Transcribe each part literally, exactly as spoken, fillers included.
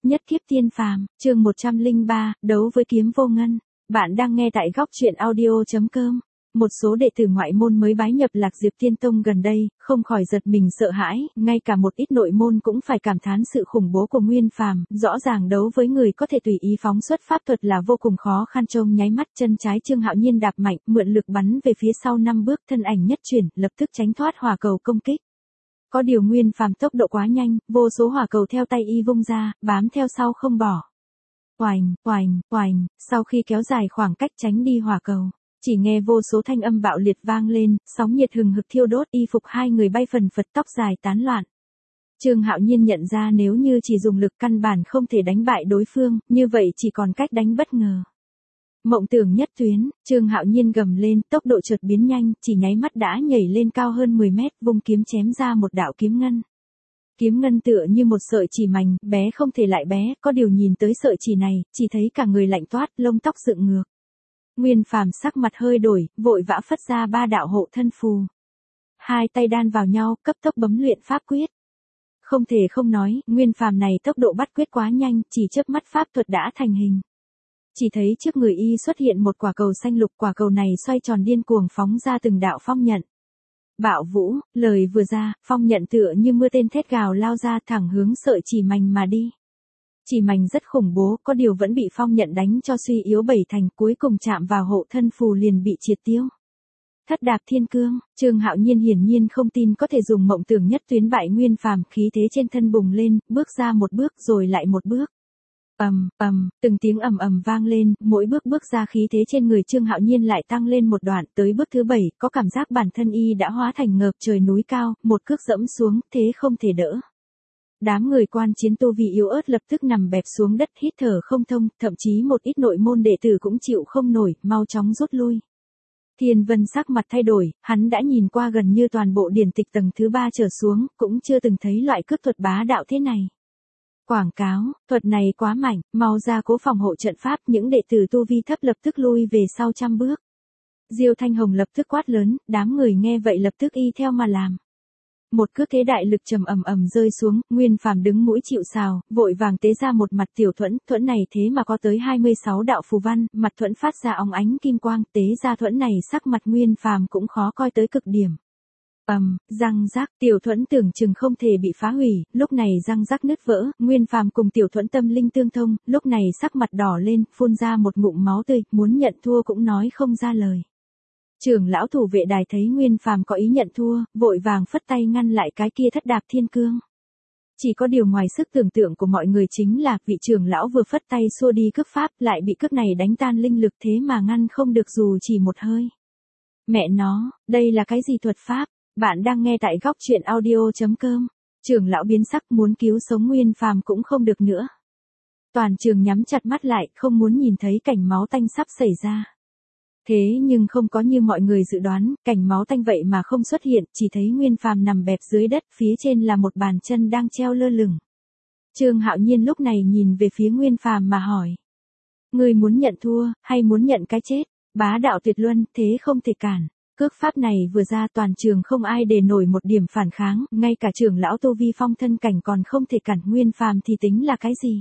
Nhất kiếp tiên phàm, chương một trăm lẻ ba, đấu với kiếm vô ngân. Bạn đang nghe tại góc truyện audio chấm com. Một số đệ tử ngoại môn mới bái nhập Lạc Diệp Tiên Tông gần đây, không khỏi giật mình sợ hãi, ngay cả một ít nội môn cũng phải cảm thán sự khủng bố của Nguyên Phàm, rõ ràng đấu với người có thể tùy ý phóng xuất pháp thuật là vô cùng khó khăn. Trông nháy mắt chân trái Trương Hạo Nhiên đạp mạnh, mượn lực bắn về phía sau năm bước, thân ảnh nhất chuyển, lập tức tránh thoát hỏa cầu công kích. Có điều Nguyên Phàm tốc độ quá nhanh, vô số hỏa cầu theo tay y vung ra, bám theo sau không bỏ. Oành, oành, oành, sau khi kéo dài khoảng cách tránh đi hỏa cầu, chỉ nghe vô số thanh âm bạo liệt vang lên, sóng nhiệt hừng hực thiêu đốt, y phục hai người bay phần phật, tóc dài tán loạn. Trương Hạo Nhiên nhận ra nếu như chỉ dùng lực căn bản không thể đánh bại đối phương, như vậy chỉ còn cách đánh bất ngờ. Mộng tưởng nhất tuyến, Trương Hạo Nhiên gầm lên, tốc độ chợt biến nhanh, chỉ nháy mắt đã nhảy lên cao hơn mười mét, vung kiếm chém ra một đạo kiếm ngân. Kiếm ngân tựa như một sợi chỉ mảnh, bé không thể lại bé, có điều nhìn tới sợi chỉ này, chỉ thấy cả người lạnh toát, lông tóc dựng ngược. Nguyên Phàm sắc mặt hơi đổi, vội vã phất ra ba đạo hộ thân phù. Hai tay đan vào nhau, cấp tốc bấm luyện pháp quyết. Không thể không nói, Nguyên Phàm này tốc độ bắt quyết quá nhanh, chỉ chớp mắt pháp thuật đã thành hình. Chỉ thấy trước người y xuất hiện một quả cầu xanh lục, quả cầu này xoay tròn điên cuồng phóng ra từng đạo phong nhận. Bạo vũ, lời vừa ra, phong nhận tựa như mưa tên thét gào lao ra thẳng hướng sợi chỉ mảnh mà đi. Chỉ mảnh rất khủng bố, có điều vẫn bị phong nhận đánh cho suy yếu bảy thành, cuối cùng chạm vào hộ thân phù liền bị triệt tiêu. Thất đạp thiên cương, Trương Hạo Nhiên hiển nhiên không tin có thể dùng mộng tưởng nhất tuyến bại Nguyên Phàm, khí thế trên thân bùng lên, bước ra một bước rồi lại một bước. Ầm, ầm, từng tiếng ầm ầm vang lên, mỗi bước bước ra khí thế trên người Trương Hạo Nhiên lại tăng lên một đoạn, tới bước thứ bảy, có cảm giác bản thân y đã hóa thành ngợp trời núi cao, một cước dẫm xuống, thế không thể đỡ. Đám người quan chiến tu vi yếu ớt lập tức nằm bẹp xuống đất, hít thở không thông, thậm chí một ít nội môn đệ tử cũng chịu không nổi, mau chóng rút lui. Thiên Vân sắc mặt thay đổi, hắn đã nhìn qua gần như toàn bộ điển tịch tầng thứ ba trở xuống, cũng chưa từng thấy loại cước thuật bá đạo thế này. Quảng cáo, thuật này quá mạnh, mau ra cố phòng hộ trận pháp, những đệ tử tu vi thấp lập tức lui về sau trăm bước. Diêu Thanh Hồng lập tức quát lớn, đám người nghe vậy lập tức y theo mà làm. Một cước thế đại lực trầm ầm ầm rơi xuống, Nguyên Phàm đứng mũi chịu sào, vội vàng tế ra một mặt tiểu thuẫn, thuẫn này thế mà có tới hai mươi sáu đạo phù văn, mặt thuẫn phát ra óng ánh kim quang, tế ra thuẫn này sắc mặt Nguyên Phàm cũng khó coi tới cực điểm. Ầm, răng rác, tiểu thuẫn tưởng chừng không thể bị phá hủy, lúc này răng rác nứt vỡ, Nguyên Phàm cùng tiểu thuẫn tâm linh tương thông, lúc này sắc mặt đỏ lên, phun ra một ngụm máu tươi, muốn nhận thua cũng nói không ra lời. Trưởng lão thủ vệ đài thấy Nguyên Phàm có ý nhận thua, vội vàng phất tay ngăn lại cái kia thất đạp thiên cương. Chỉ có điều ngoài sức tưởng tượng của mọi người chính là, vị trưởng lão vừa phất tay xua đi cước pháp, lại bị cước này đánh tan linh lực, thế mà ngăn không được dù chỉ một hơi. Mẹ nó, đây là cái gì thuật pháp? Bạn đang nghe tại góc truyện audio chấm com. Trưởng lão biến sắc, muốn cứu sống Nguyên Phàm cũng không được nữa. Toàn trường nhắm chặt mắt lại, không muốn nhìn thấy cảnh máu tanh sắp xảy ra. Thế nhưng không có như mọi người dự đoán, cảnh máu tanh vậy mà không xuất hiện, chỉ thấy Nguyên Phàm nằm bẹp dưới đất, phía trên là một bàn chân đang treo lơ lửng. Trương Hạo Nhiên lúc này nhìn về phía Nguyên Phàm mà hỏi: "Ngươi muốn nhận thua, hay muốn nhận cái chết?" Bá đạo tuyệt luân, thế không thể cản. Cước pháp này vừa ra toàn trường không ai để nổi một điểm phản kháng, ngay cả trưởng lão tu vi phong thân cảnh còn không thể cản Nguyên Phàm thì tính là cái gì?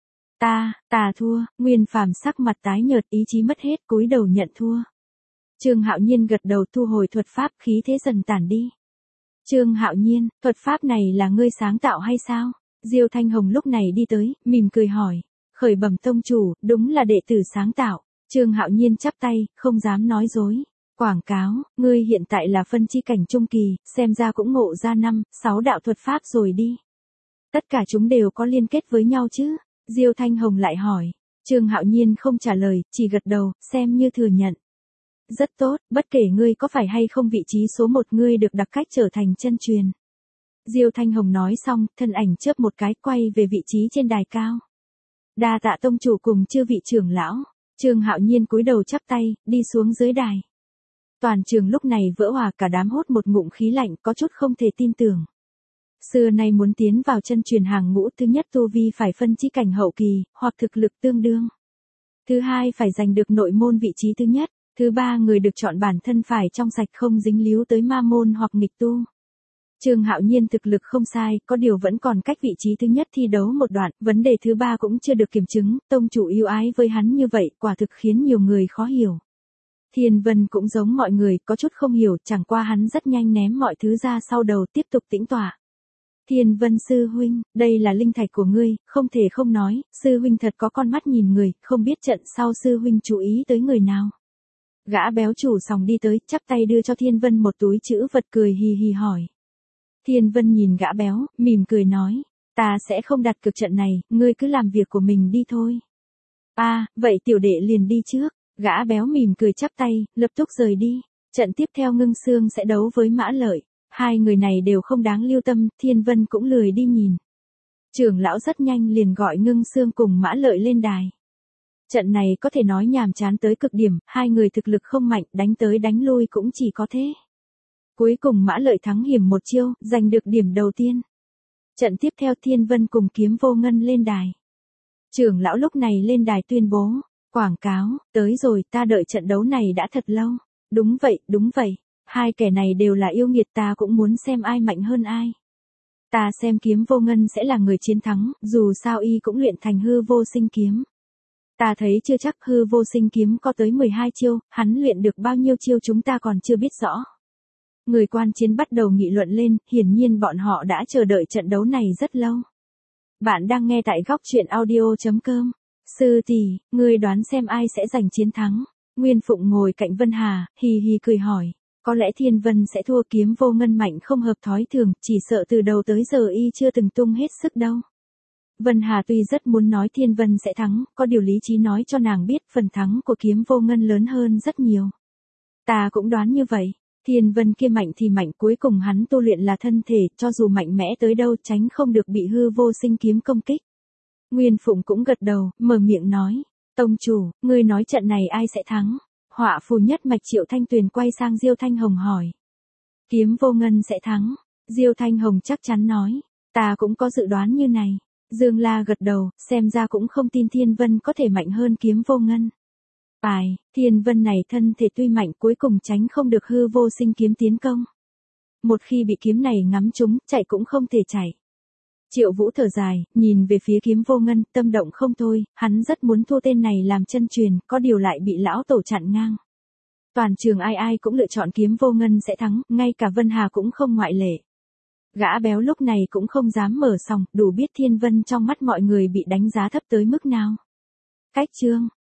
Ta, ta thua, Nguyên Phàm sắc mặt tái nhợt, ý chí mất hết, cúi đầu nhận thua. Trương Hạo Nhiên gật đầu thu hồi thuật pháp, khí thế dần tản đi. Trương Hạo Nhiên, thuật pháp này là ngươi sáng tạo hay sao? Diêu Thanh Hồng lúc này đi tới, mỉm cười hỏi. Khởi bẩm tông chủ, đúng là đệ tử sáng tạo. Trương Hạo Nhiên chắp tay, không dám nói dối. Quảng cáo, ngươi hiện tại là phân chi cảnh trung kỳ, xem ra cũng ngộ ra năm, sáu đạo thuật pháp rồi đi. Tất cả chúng đều có liên kết với nhau chứ? Diêu Thanh Hồng lại hỏi. Trương Hạo Nhiên không trả lời, chỉ gật đầu, xem như thừa nhận. Rất tốt, bất kể ngươi có phải hay không vị trí số một, ngươi được đặc cách trở thành chân truyền. Diêu Thanh Hồng nói xong, thân ảnh chớp một cái quay về vị trí trên đài cao. Đa tạ tông chủ cùng chư vị trưởng lão. Trương Hạo Nhiên cúi đầu chắp tay, đi xuống dưới đài. Toàn trường lúc này vỡ hòa, cả đám hốt một ngụm khí lạnh, có chút không thể tin tưởng. Xưa nay muốn tiến vào chân truyền hàng ngũ, thứ nhất tu vi phải phân chi cảnh hậu kỳ, hoặc thực lực tương đương. Thứ hai phải giành được nội môn vị trí thứ nhất. Thứ ba người được chọn bản thân phải trong sạch không dính líu tới ma môn hoặc nghịch tu. Trương Hạo Nhiên thực lực không sai, có điều vẫn còn cách vị trí thứ nhất thi đấu một đoạn, vấn đề thứ ba cũng chưa được kiểm chứng, tông chủ yêu ái với hắn như vậy, quả thực khiến nhiều người khó hiểu. Thiên Vân cũng giống mọi người, có chút không hiểu, chẳng qua hắn rất nhanh ném mọi thứ ra sau đầu tiếp tục tĩnh tọa. Thiên Vân sư huynh, đây là linh thạch của ngươi, không thể không nói, sư huynh thật có con mắt nhìn người, không biết trận sau sư huynh chú ý tới người nào. Gã béo chủ sòng đi tới, chắp tay đưa cho Thiên Vân một túi chữ vật cười hì hì hỏi. Thiên Vân nhìn gã béo, mỉm cười nói, ta sẽ không đặt cược trận này, ngươi cứ làm việc của mình đi thôi. A, à, vậy tiểu đệ liền đi trước, gã béo mỉm cười chắp tay, lập tức rời đi. Trận tiếp theo Ngưng Xương sẽ đấu với Mã Lợi, hai người này đều không đáng lưu tâm, Thiên Vân cũng lười đi nhìn. Trưởng lão rất nhanh liền gọi Ngưng Xương cùng Mã Lợi lên đài. Trận này có thể nói nhàm chán tới cực điểm, hai người thực lực không mạnh, đánh tới đánh lui cũng chỉ có thế. Cuối cùng Mã Lợi thắng hiểm một chiêu, giành được điểm đầu tiên. Trận tiếp theo Thiên Vân cùng Kiếm Vô Ngân lên đài. Trưởng lão lúc này lên đài tuyên bố, quảng cáo, tới rồi, ta đợi trận đấu này đã thật lâu. Đúng vậy, đúng vậy, hai kẻ này đều là yêu nghiệt, ta cũng muốn xem ai mạnh hơn ai. Ta xem Kiếm Vô Ngân sẽ là người chiến thắng, dù sao y cũng luyện thành hư vô sinh kiếm. Ta thấy chưa chắc hư vô sinh kiếm có tới mười hai chiêu, hắn luyện được bao nhiêu chiêu chúng ta còn chưa biết rõ. Người quan chiến bắt đầu nghị luận lên, hiển nhiên bọn họ đã chờ đợi trận đấu này rất lâu. Bạn đang nghe tại góc truyện audio chấm com. Sư tỷ, ngươi đoán xem ai sẽ giành chiến thắng? Nguyên Phụng ngồi cạnh Vân Hà, hì hì cười hỏi. Có lẽ Thiên Vân sẽ thua, Kiếm Vô Ngân mạnh không hợp thói thường, chỉ sợ từ đầu tới giờ y chưa từng tung hết sức đâu. Vân Hà tuy rất muốn nói Thiên Vân sẽ thắng, có điều lý trí nói cho nàng biết phần thắng của Kiếm Vô Ngân lớn hơn rất nhiều. Ta cũng đoán như vậy. Thiên Vân kia mạnh thì mạnh, cuối cùng hắn tu luyện là thân thể, cho dù mạnh mẽ tới đâu tránh không được bị hư vô sinh kiếm công kích. Nguyên Phụng cũng gật đầu, mở miệng nói, tông chủ, ngươi nói trận này ai sẽ thắng? Họa phù nhất mạch Triệu Thanh Tuyền quay sang Diêu Thanh Hồng hỏi. Kiếm Vô Ngân sẽ thắng. Diêu Thanh Hồng chắc chắn nói, ta cũng có dự đoán như này. Dương La gật đầu, xem ra cũng không tin Thiên Vân có thể mạnh hơn Kiếm Vô Ngân. Ai, Thiên Vân này thân thể tuy mạnh cuối cùng tránh không được hư vô sinh kiếm tiến công. Một khi bị kiếm này ngắm trúng, chạy cũng không thể chạy. Triệu Vũ thở dài, nhìn về phía Kiếm Vô Ngân, tâm động không thôi, hắn rất muốn thua tên này làm chân truyền, có điều lại bị lão tổ chặn ngang. Toàn trường ai ai cũng lựa chọn Kiếm Vô Ngân sẽ thắng, ngay cả Vân Hà cũng không ngoại lệ. Gã béo lúc này cũng không dám mở sòng, đủ biết Thiên Vân trong mắt mọi người bị đánh giá thấp tới mức nào. Cách chương